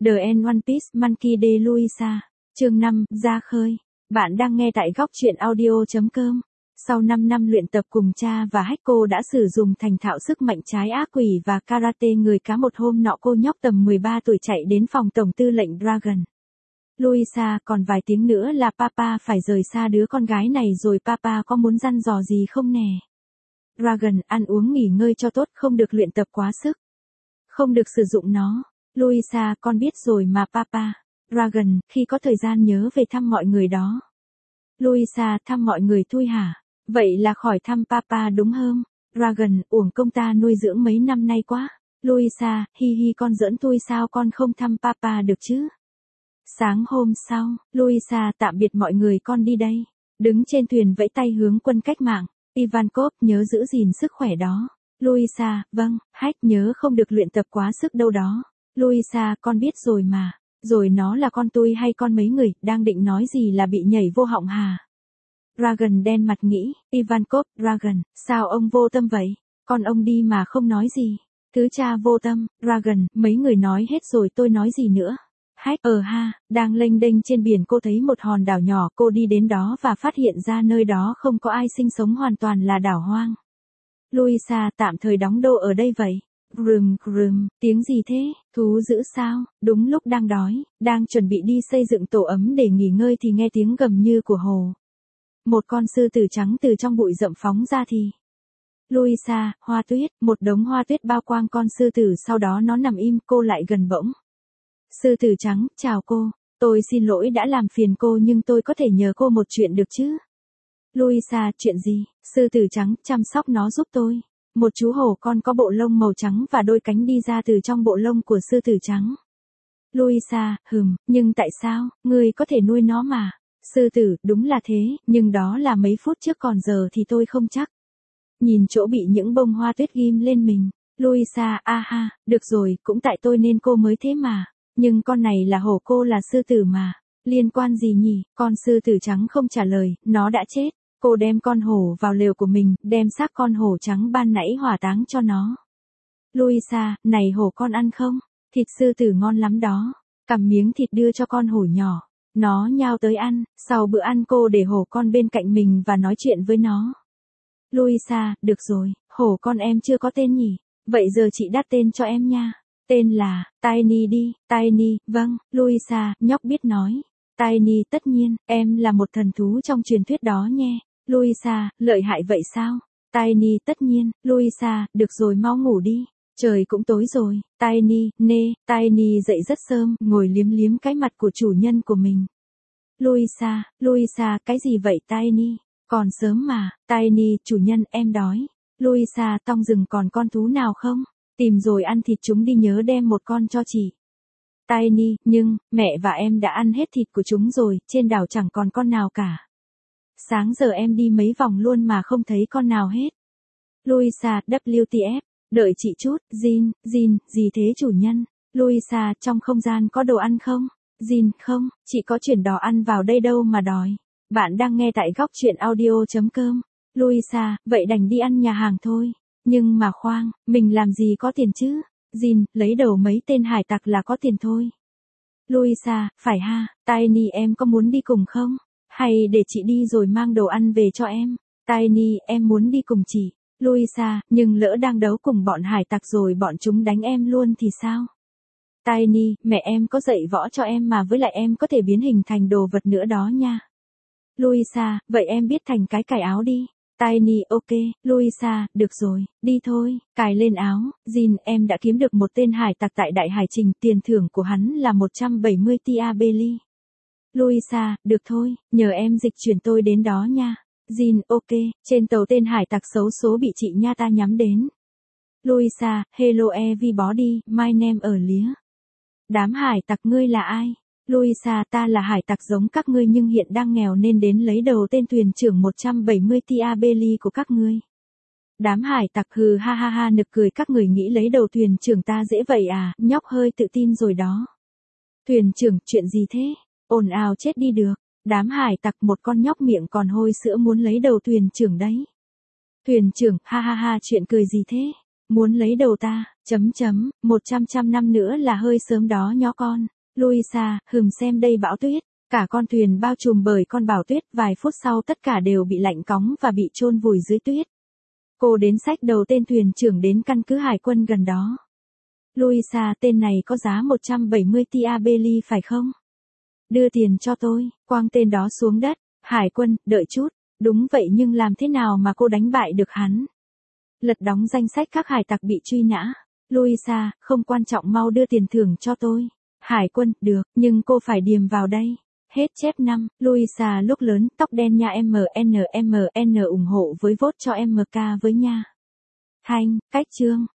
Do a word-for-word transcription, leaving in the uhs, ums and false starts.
The End One Piece Monkey D. Luisa. Chương năm, ra khơi. Bạn đang nghe tại góc truyện audio chấm com. Sau năm năm luyện tập cùng cha và Heko đã sử dụng thành thạo sức mạnh trái ác quỷ và karate người cá, một hôm nọ cô nhóc tầm mười ba tuổi chạy đến phòng tổng tư lệnh Dragon. Luisa, còn vài tiếng nữa là papa phải rời xa đứa con gái này rồi, papa có muốn dặn dò gì không nè? Dragon, ăn uống nghỉ ngơi cho tốt, không được luyện tập quá sức. Không được sử dụng nó. Luisa, con biết rồi mà papa. Dragon, khi có thời gian nhớ về thăm mọi người đó. Luisa, thăm mọi người thôi hả? Vậy là khỏi thăm papa đúng không? Dragon, uổng công ta nuôi dưỡng mấy năm nay quá. Luisa, hi hi, con giỡn thôi, sao con không thăm papa được chứ? Sáng hôm sau, Luisa, tạm biệt mọi người, con đi đây. Đứng trên thuyền vẫy tay hướng quân cách mạng. Ivankov, nhớ giữ gìn sức khỏe đó. Luisa, vâng. Hách, nhớ không được luyện tập quá sức đâu đó. Luisa, con biết rồi mà. Rồi nó là con tôi hay con mấy người, đang định nói gì là bị nhảy vô họng hà. Dragon đen mặt nghĩ, Ivankov, Dragon, sao ông vô tâm vậy? Con ông đi mà không nói gì. Thứ cha vô tâm. Dragon, mấy người nói hết rồi, tôi nói gì nữa? Hách, ờ ha, đang lênh đênh trên biển cô thấy một hòn đảo nhỏ, cô đi đến đó và phát hiện ra nơi đó không có ai sinh sống, hoàn toàn là đảo hoang. Luisa, tạm thời đóng đô ở đây vậy. Grum grum, tiếng gì thế? Thú dữ sao? Đúng lúc đang đói, đang chuẩn bị đi xây dựng tổ ấm để nghỉ ngơi thì nghe tiếng gầm như của hồ. Một con sư tử trắng từ trong bụi rậm phóng ra thì. Luisa, hoa tuyết, một đống hoa tuyết bao quanh con sư tử, sau đó nó nằm im, cô lại gần bỗng. Sư tử trắng, chào cô, tôi xin lỗi đã làm phiền cô nhưng tôi có thể nhờ cô một chuyện được chứ? Luisa, chuyện gì? Sư tử trắng, chăm sóc nó giúp tôi. Một chú hổ con có bộ lông màu trắng và đôi cánh đi ra từ trong bộ lông của sư tử trắng. Luisa, hừm, nhưng tại sao, ngươi có thể nuôi nó mà? Sư tử, đúng là thế, nhưng đó là mấy phút trước, còn giờ thì tôi không chắc. Nhìn chỗ bị những bông hoa tuyết ghim lên mình. Luisa, a ha, được rồi, cũng tại tôi nên cô mới thế mà. Nhưng con này là hổ, cô là sư tử mà. Liên quan gì nhỉ? Con sư tử trắng không trả lời, nó đã chết. Cô đem con hổ vào lều của mình, đem xác con hổ trắng ban nãy hỏa táng cho nó. Luisa, này hổ con ăn không? Thịt sư tử ngon lắm đó. Cầm miếng thịt đưa cho con hổ nhỏ. Nó nhao tới ăn, sau bữa ăn cô để hổ con bên cạnh mình và nói chuyện với nó. Luisa, được rồi, hổ con em chưa có tên nhỉ? Vậy giờ chị đặt tên cho em nha. Tên là, Tiny đi, Tiny, vâng, Luisa, nhóc biết nói. Tiny, tất nhiên, em là một thần thú trong truyền thuyết đó nhé. Luisa, lợi hại vậy sao? Tiny, tất nhiên, Luisa, được rồi, mau ngủ đi. Trời cũng tối rồi. Tiny, nê, Tiny dậy rất sớm, ngồi liếm liếm cái mặt của chủ nhân của mình. Luisa, Luisa, cái gì vậy Tiny? Còn sớm mà. Tiny, chủ nhân, em đói. Luisa, trong rừng còn con thú nào không? Tìm rồi ăn thịt chúng đi, nhớ đem một con cho chị. Tiny, nhưng, mẹ và em đã ăn hết thịt của chúng rồi, trên đảo chẳng còn con nào cả. Sáng giờ em đi mấy vòng luôn mà không thấy con nào hết. Luisa, vê tê ép, đợi chị chút, Jin, Jin, gì thế chủ nhân? Luisa, trong không gian có đồ ăn không? Jin, không, chị có chuyển đồ ăn vào đây đâu mà đòi. Bạn đang nghe tại góc truyện audio chấm com. Luisa, vậy đành đi ăn nhà hàng thôi. Nhưng mà khoan, mình làm gì có tiền chứ? Jin, lấy đầu mấy tên hải tặc là có tiền thôi. Luisa, phải ha, Tiny, em có muốn đi cùng không? Hay để chị đi rồi mang đồ ăn về cho em? Tiny, em muốn đi cùng chị. Luisa, nhưng lỡ đang đấu cùng bọn hải tặc rồi bọn chúng đánh em luôn thì sao? Tiny, mẹ em có dạy võ cho em mà, với lại em có thể biến hình thành đồ vật nữa đó nha. Luisa, vậy em biết thành cái cài áo đi. Tiny, ok, Luisa, được rồi, đi thôi, cài lên áo. Jin, em đã kiếm được một tên hải tặc tại đại hải trình, tiền thưởng của hắn là một trăm bảy mươi tia belly. Luisa, được thôi, nhờ em dịch chuyển tôi đến đó nha. Jin, ok, trên tàu tên hải tặc xấu số bị chị nha ta nhắm đến. Luisa, hello everybody, my name ở lía. Đám hải tặc, ngươi là ai? Luisa, ta là hải tặc giống các ngươi nhưng hiện đang nghèo nên đến lấy đầu tên thuyền trưởng một trăm bảy mươi tia belly của các ngươi. Đám hải tặc, hừ ha ha ha, nực cười, các người nghĩ lấy đầu thuyền trưởng ta dễ vậy à? Nhóc hơi tự tin rồi đó. Thuyền trưởng, chuyện gì thế? Ồn ào chết đi được. Đám hải tặc, một con nhóc miệng còn hôi sữa muốn lấy đầu thuyền trưởng đấy. Thuyền trưởng, ha ha ha, chuyện cười gì thế? Muốn lấy đầu ta, chấm chấm, một trăm trăm năm nữa là hơi sớm đó nhó con. Louisa, hừm xem đây bão tuyết. Cả con thuyền bao trùm bởi con bão tuyết, vài phút sau tất cả đều bị lạnh cóng và bị chôn vùi dưới tuyết. Cô đến xách đầu tên thuyền trưởng đến căn cứ hải quân gần đó. Louisa, tên này có giá một trăm bảy mươi tia Bailey phải không? Đưa tiền cho tôi, quăng tên đó xuống đất. Hải quân, đợi chút. Đúng vậy nhưng làm thế nào mà cô đánh bại được hắn? Lật đóng danh sách các hải tặc bị truy nã. Louisa, không quan trọng mau đưa tiền thưởng cho tôi. Hải quân, được, nhưng cô phải điềm vào đây. Hết chép năm, Louisa lúc lớn, tóc đen nha em en em en ủng hộ với vote cho em ca với nha. Thanh, cách chương.